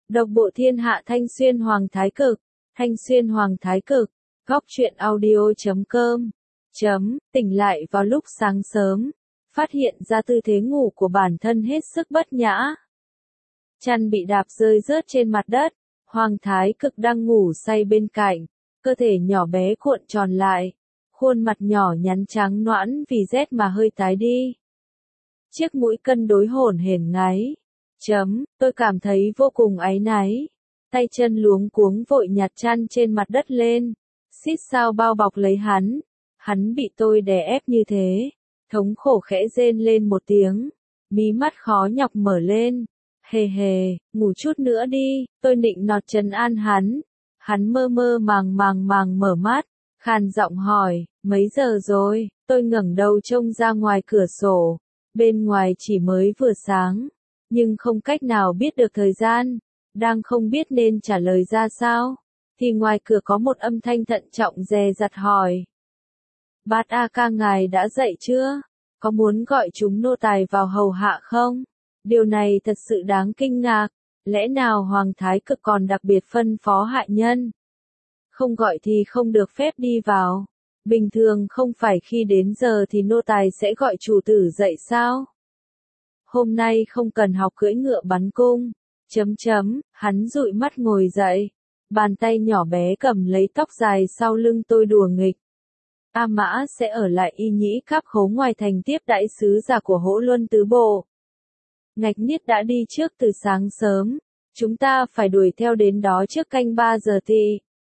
Độc bộ thiên hạ Thanh Xuyên Hoàng Thái Cực, Thanh Xuyên Hoàng Thái Cực, góc truyện audio.com. Tỉnh lại vào lúc sáng sớm, phát hiện ra tư thế ngủ của bản thân hết sức bất nhã. Chăn bị đạp rơi rớt trên mặt đất, Hoàng Thái Cực đang ngủ say bên cạnh, cơ thể nhỏ bé cuộn tròn lại, khuôn mặt nhỏ nhắn trắng nõn vì rét mà hơi tái đi. Chiếc mũi cân đối hổn hển ngáy. Tôi cảm thấy vô cùng áy náy. Tay chân luống cuống vội nhặt chăn trên mặt đất lên, xít sao bao bọc lấy hắn. Hắn bị tôi đè ép như thế, thống khổ khẽ rên lên một tiếng, mí mắt khó nhọc mở lên. Hề hề, ngủ chút nữa đi, tôi nịnh nọt trấn an hắn. Hắn mơ mơ màng mở mắt, khàn giọng hỏi, mấy giờ rồi? Tôi ngẩng đầu trông ra ngoài cửa sổ, bên ngoài chỉ mới vừa sáng, nhưng không cách nào biết được thời gian, đang không biết nên trả lời ra sao, thì ngoài cửa có một âm thanh thận trọng dè dặt hỏi. Bát A Ca ngài đã dậy chưa? Có muốn gọi chúng nô tài vào hầu hạ không? Điều này thật sự đáng kinh ngạc, lẽ nào Hoàng Thái Cực còn đặc biệt phân phó hạ nhân? Không gọi thì không được phép đi vào. Bình thường không phải khi đến giờ thì nô tài sẽ gọi chủ tử dậy sao? Hôm nay không cần học cưỡi ngựa bắn cung. Hắn dụi mắt ngồi dậy. Bàn tay nhỏ bé cầm lấy tóc dài sau lưng tôi đùa nghịch. A Mã sẽ ở lại Y Nhĩ Cáp Khố ngoài thành tiếp đại sứ giả của Hỗ Luân Tứ Bộ. Ngạch Niết đã đi trước từ sáng sớm. Chúng ta phải đuổi theo đến đó trước canh 3 giờ tỵ.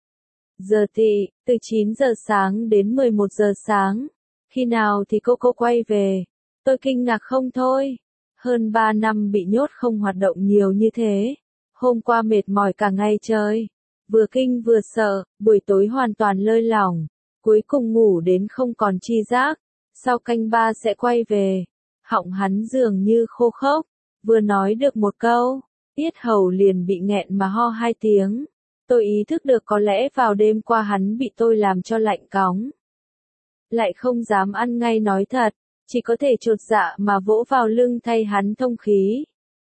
Giờ tỵ, từ 9 giờ sáng đến 11 giờ sáng. Khi nào thì cô quay về? Tôi kinh ngạc không thôi. Hơn 3 năm bị nhốt không hoạt động nhiều như thế. Hôm qua mệt mỏi cả ngày trời. Vừa kinh vừa sợ, buổi tối hoàn toàn lơi lỏng. Cuối cùng ngủ đến không còn chi giác. Sau canh 3 sẽ quay về. Họng hắn dường như khô khốc. Vừa nói được một câu, yết hầu liền bị nghẹn mà ho 2 tiếng. Tôi ý thức được có lẽ vào đêm qua hắn bị tôi làm cho lạnh cóng. Lại không dám ăn ngay nói thật, chỉ có thể chột dạ mà vỗ vào lưng thay hắn thông khí.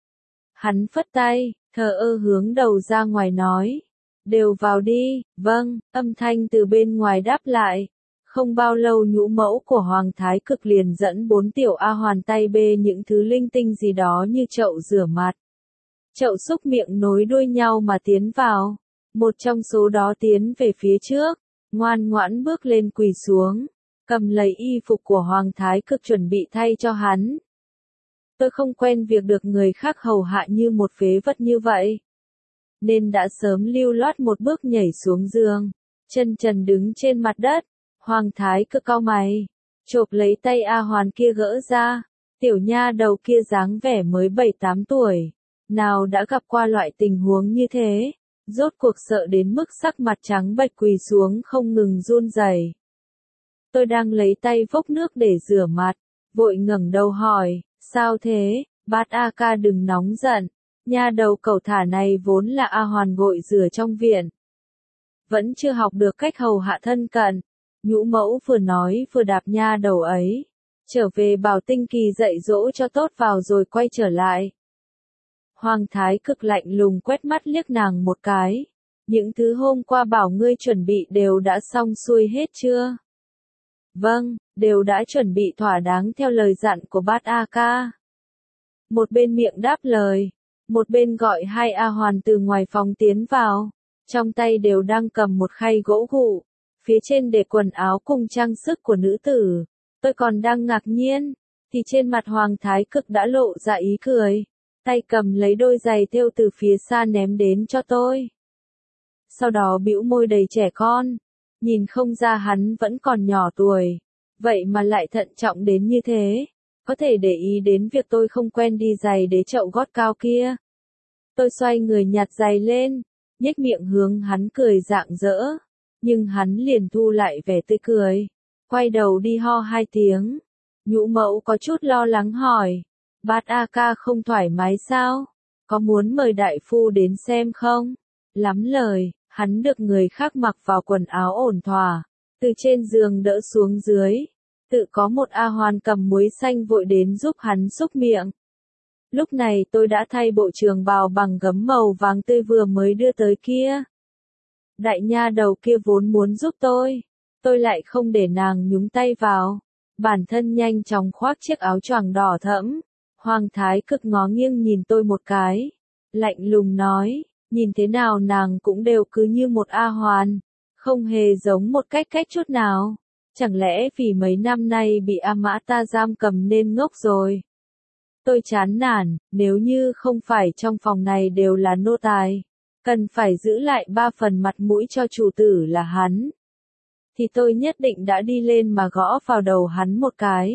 Hắn phất tay, thờ ơ hướng đầu ra ngoài nói. Đều vào đi, vâng, âm thanh từ bên ngoài đáp lại. Không bao lâu nhũ mẫu của Hoàng Thái Cực liền dẫn 4 tiểu A Hoàn tay bê những thứ linh tinh gì đó như chậu rửa mặt, chậu xúc miệng nối đuôi nhau mà tiến vào. Một trong số đó tiến về phía trước, ngoan ngoãn bước lên quỳ xuống, cầm lấy y phục của Hoàng Thái Cực chuẩn bị thay cho hắn. Tôi không quen việc được người khác hầu hạ như một phế vật như vậy, nên đã sớm lưu loát một bước nhảy xuống giường, chân trần đứng trên mặt đất. Hoàng Thái Cực cau mày, chộp lấy tay A Hoàn kia gỡ ra. Tiểu nha đầu kia dáng vẻ mới 7-8 tuổi, nào đã gặp qua loại tình huống như thế, rốt cuộc sợ đến mức sắc mặt trắng bệch quỳ xuống không ngừng run rẩy. Tôi đang lấy tay vốc nước để rửa mặt, vội ngẩng đầu hỏi, sao thế? Bát A Ca đừng nóng giận, nha đầu cẩu thả này vốn là A Hoàn gội rửa trong viện, vẫn chưa học được cách hầu hạ thân cận. Nhũ mẫu vừa nói vừa đạp nha đầu ấy. Trở về bảo Tinh Kỳ dạy dỗ cho tốt vào rồi quay trở lại. Hoàng Thái Cực lạnh lùng quét mắt liếc nàng một cái. Những thứ hôm qua bảo ngươi chuẩn bị đều đã xong xuôi hết chưa? Vâng, đều đã chuẩn bị thỏa đáng theo lời dặn của Bát A Ca. Một bên miệng đáp lời, một bên gọi 2 A Hoàn từ ngoài phòng tiến vào. Trong tay đều đang cầm một khay gỗ gụ. Phía trên để quần áo cùng trang sức của nữ tử. Tôi còn đang ngạc nhiên, thì trên mặt Hoàng Thái Cực đã lộ ra ý cười. Tay cầm lấy đôi giày thêu từ phía xa ném đến cho tôi. Sau đó bĩu môi đầy trẻ con. Nhìn không ra hắn vẫn còn nhỏ tuổi. Vậy mà lại thận trọng đến như thế. Có thể để ý đến việc tôi không quen đi giày đế chậu gót cao kia. Tôi xoay người nhặt giày lên, nhếch miệng hướng hắn cười rạng rỡ. Nhưng hắn liền thu lại vẻ tươi cười, quay đầu đi ho 2 tiếng. Nhũ mẫu có chút lo lắng hỏi, Bát A Ca không thoải mái sao? Có muốn mời đại phu đến xem không? Lắm lời, hắn được người khác mặc vào quần áo ổn thỏa, từ trên giường đỡ xuống dưới. Tự có một A Hoàn cầm muối xanh vội đến giúp hắn xúc miệng. Lúc này tôi đã thay bộ trường bào bằng gấm màu vàng tươi vừa mới đưa tới kia. Đại nha đầu kia vốn muốn giúp tôi lại không để nàng nhúng tay vào. Bản thân nhanh chóng khoác chiếc áo choàng đỏ thẫm. Hoàng Thái Cực ngó nghiêng nhìn tôi một cái. Lạnh lùng nói, nhìn thế nào nàng cũng đều cứ như một A Hoàn. Không hề giống một cách chút nào. Chẳng lẽ vì mấy năm nay bị A Mã ta giam cầm nên ngốc rồi? Tôi chán nản, nếu như không phải trong phòng này đều là nô tài, cần phải giữ lại 3 phần mặt mũi cho chủ tử là hắn, thì tôi nhất định đã đi lên mà gõ vào đầu hắn một cái.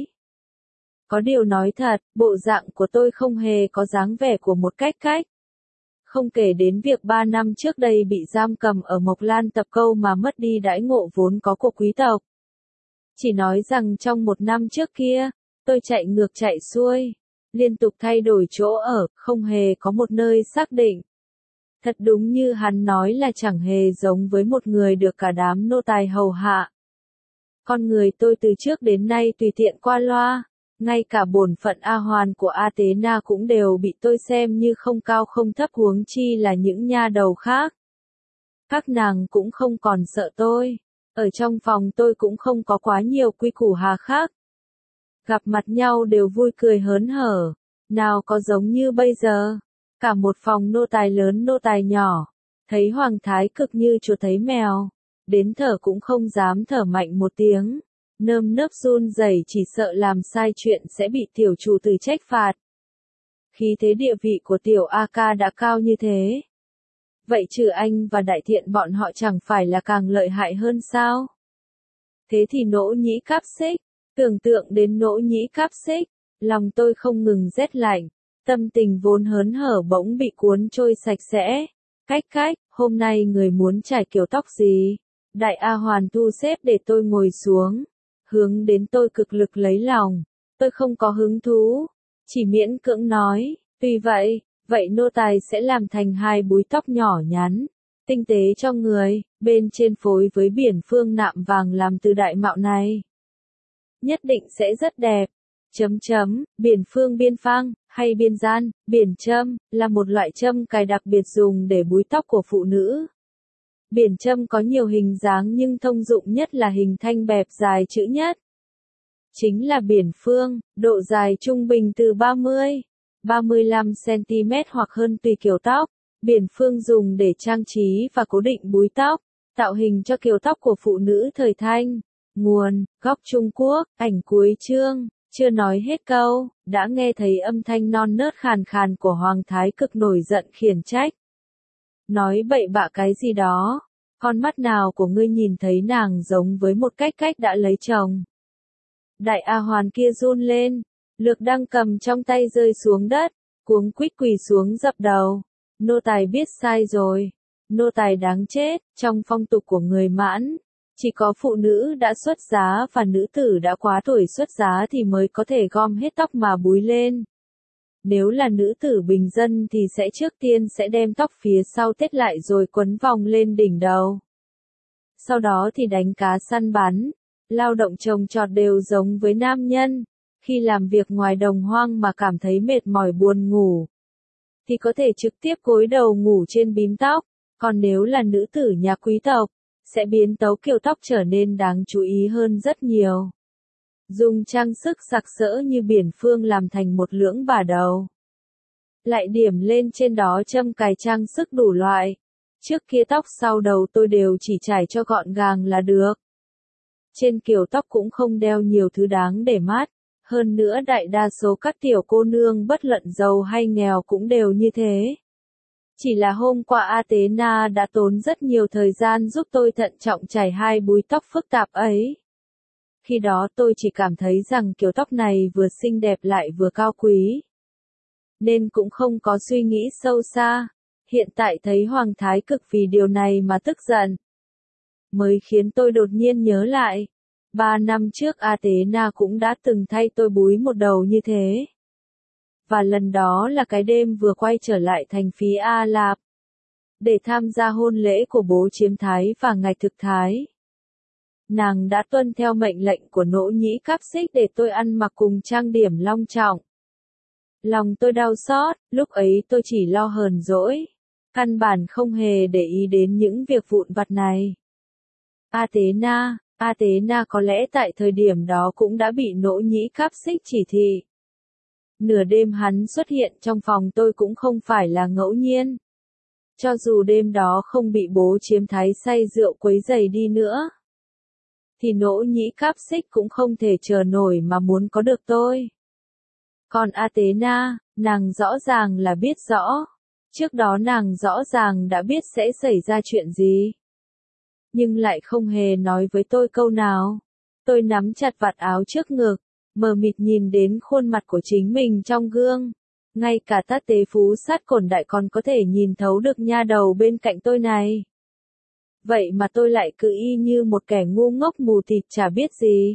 Có điều nói thật, bộ dạng của tôi không hề có dáng vẻ của một cách. Không kể đến việc 3 năm trước đây bị giam cầm ở Mộc Lan Tập Câu mà mất đi đãi ngộ vốn có của quý tộc. Chỉ nói rằng trong 1 năm trước kia, tôi chạy ngược chạy xuôi, liên tục thay đổi chỗ ở, không hề có một nơi xác định. Thật đúng như hắn nói là chẳng hề giống với một người được cả đám nô tài hầu hạ. Con người tôi từ trước đến nay tùy tiện qua loa, ngay cả bổn phận A Hoàn của Athena cũng đều bị tôi xem như không cao không thấp, huống chi là những nha đầu khác. Các nàng cũng không còn sợ tôi, ở trong phòng tôi cũng không có quá nhiều quy củ hà khắc. Gặp mặt nhau đều vui cười hớn hở, nào có giống như bây giờ, cả một phòng nô tài lớn nô tài nhỏ, thấy Hoàng Thái Cực như chuột thấy mèo, đến thở cũng không dám thở mạnh một tiếng, nơm nớp run rẩy chỉ sợ làm sai chuyện sẽ bị tiểu chủ tử trách phạt. Khí thế địa vị của tiểu A Ca đã cao như thế. Vậy trừ anh và đại thiện bọn họ chẳng phải là càng lợi hại hơn sao? Thế thì Nỗ Nhĩ Cáp Xích, tưởng tượng đến Nỗ Nhĩ Cáp Xích, lòng tôi không ngừng rét lạnh, tâm tình vốn hớn hở bỗng bị cuốn trôi sạch sẽ. Cách, hôm nay người muốn trải kiểu tóc gì? Đại A Hoàn thu xếp để tôi ngồi xuống, hướng đến tôi cực lực lấy lòng. Tôi không có hứng thú, chỉ miễn cưỡng nói, tuy vậy nô tài sẽ làm thành 2 búi tóc nhỏ nhắn, tinh tế cho người, bên trên phối với biển phương nạm vàng làm từ đại mạo này. Nhất định sẽ rất đẹp. Biển phương biên phang, hay biên gian, biển châm, là một loại châm cài đặc biệt dùng để búi tóc của phụ nữ. Biển châm có nhiều hình dáng nhưng thông dụng nhất là hình thanh bẹp dài chữ nhất. Chính là biển phương, độ dài trung bình từ 30-35 cm hoặc hơn tùy kiểu tóc. Biển phương dùng để trang trí và cố định búi tóc, tạo hình cho kiểu tóc của phụ nữ thời Thanh. Nguồn, góc Trung Quốc, ảnh cuối chương. Chưa nói hết câu, đã nghe thấy âm thanh non nớt khàn khàn của Hoàng Thái Cực nổi giận khiển trách. Nói bậy bạ cái gì đó, con mắt nào của ngươi nhìn thấy nàng giống với một cách đã lấy chồng. Đại A Hoàn kia run lên, lược đang cầm trong tay rơi xuống đất, cuống quýt quỳ xuống dập đầu. Nô tài biết sai rồi, nô tài đáng chết, trong phong tục của người Mãn. Chỉ có phụ nữ đã xuất giá và nữ tử đã quá tuổi xuất giá thì mới có thể gom hết tóc mà búi lên. Nếu là nữ tử bình dân thì sẽ trước tiên sẽ đem tóc phía sau tết lại rồi quấn vòng lên đỉnh đầu. Sau đó thì đánh cá săn bắn, lao động trồng trọt đều giống với nam nhân. Khi làm việc ngoài đồng hoang mà cảm thấy mệt mỏi buồn ngủ, thì có thể trực tiếp gối đầu ngủ trên bím tóc. Còn nếu là nữ tử nhà quý tộc, sẽ biến tấu kiểu tóc trở nên đáng chú ý hơn rất nhiều. Dùng trang sức sặc sỡ như biển phương làm thành một lưỡng bả đầu. Lại điểm lên trên đó châm cài trang sức đủ loại. Trước kia tóc sau đầu tôi đều chỉ trải cho gọn gàng là được. Trên kiểu tóc cũng không đeo nhiều thứ đáng để mắt. Hơn nữa đại đa số các tiểu cô nương bất luận giàu hay nghèo cũng đều như thế. Chỉ là hôm qua Athena đã tốn rất nhiều thời gian giúp tôi thận trọng trải 2 búi tóc phức tạp ấy. Khi đó tôi chỉ cảm thấy rằng kiểu tóc này vừa xinh đẹp lại vừa cao quý. Nên cũng không có suy nghĩ sâu xa. Hiện tại thấy Hoàng Thái Cực vì điều này mà tức giận, mới khiến tôi đột nhiên nhớ lại. 3 năm trước Athena cũng đã từng thay tôi búi một đầu như thế. Và lần đó là cái đêm vừa quay trở lại thành Phí A Lạp, để tham gia hôn lễ của bố Chiếm Thái và ngài Thực Thái. Nàng đã tuân theo mệnh lệnh của Nỗ Nhĩ Cáp Xích để tôi ăn mặc cùng trang điểm long trọng. Lòng tôi đau xót, lúc ấy tôi chỉ lo hờn dỗi. Căn bản không hề để ý đến những việc vụn vặt này. Athena có lẽ tại thời điểm đó cũng đã bị Nỗ Nhĩ Cáp Xích chỉ thị. Nửa đêm hắn xuất hiện trong phòng tôi cũng không phải là ngẫu nhiên. Cho dù đêm đó không bị bố chiếm thái say rượu quấy rầy đi nữa, thì Nỗ Nhĩ Cáp Xích cũng không thể chờ nổi mà muốn có được tôi. Còn Athena, nàng rõ ràng là biết rõ. Trước đó nàng rõ ràng đã biết sẽ xảy ra chuyện gì. Nhưng lại không hề nói với tôi câu nào. Tôi nắm chặt vạt áo trước ngực, mờ mịt nhìn đến khuôn mặt của chính mình trong gương. Ngay cả Tát Tế Phú Sát Cổn Đại còn có thể nhìn thấu được nha đầu bên cạnh tôi này. Vậy mà tôi lại cứ y như một kẻ ngu ngốc mù tịt chả biết gì.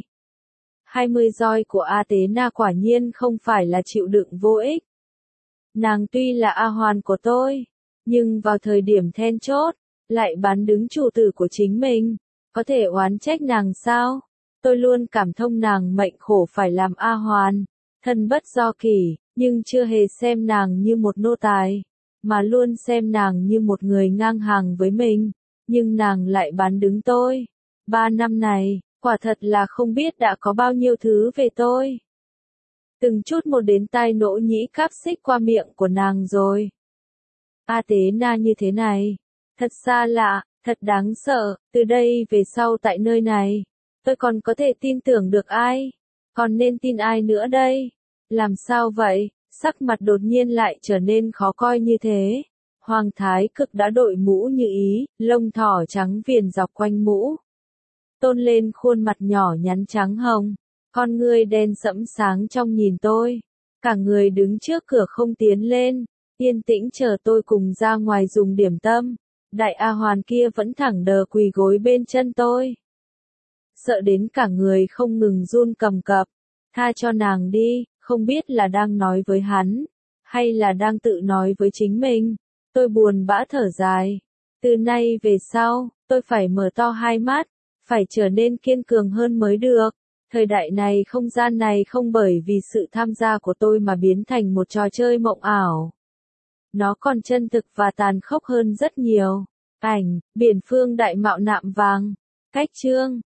20 roi của Athena quả nhiên không phải là chịu đựng vô ích. Nàng tuy là A Hoàn của tôi, nhưng vào thời điểm then chốt, lại bán đứng chủ tử của chính mình. Có thể oán trách nàng sao? Tôi luôn cảm thông nàng mệnh khổ phải làm A Hoàn, thân bất do kỷ, nhưng chưa hề xem nàng như một nô tài, mà luôn xem nàng như một người ngang hàng với mình. Nhưng nàng lại bán đứng tôi. 3 năm này, quả thật là không biết đã có bao nhiêu thứ về tôi. Từng chút một đến tai Nỗ Nhĩ Cáp Xích qua miệng của nàng rồi. Athena như thế này, thật xa lạ, thật đáng sợ, từ đây về sau tại nơi này, tôi còn có thể tin tưởng được ai? Còn nên tin ai nữa đây? Làm sao vậy? Sắc mặt đột nhiên lại trở nên khó coi như thế. Hoàng Thái Cực đã đội mũ như ý, lông thỏ trắng viền dọc quanh mũ. Tôn lên khuôn mặt nhỏ nhắn trắng hồng, con ngươi đen sẫm sáng trong nhìn tôi. Cả người đứng trước cửa không tiến lên, yên tĩnh chờ tôi cùng ra ngoài dùng điểm tâm. Đại A Hoàn kia vẫn thẳng đờ quỳ gối bên chân tôi. Sợ đến cả người không ngừng run cầm cập. Tha cho nàng đi, không biết là đang nói với hắn, hay là đang tự nói với chính mình. Tôi buồn bã thở dài. Từ nay về sau, tôi phải mở to hai mắt, phải trở nên kiên cường hơn mới được. Thời đại này không gian này không bởi vì sự tham gia của tôi mà biến thành một trò chơi mộng ảo. Nó còn chân thực và tàn khốc hơn rất nhiều. Ảnh, biển phương đại mạo nạm vàng. Cách chương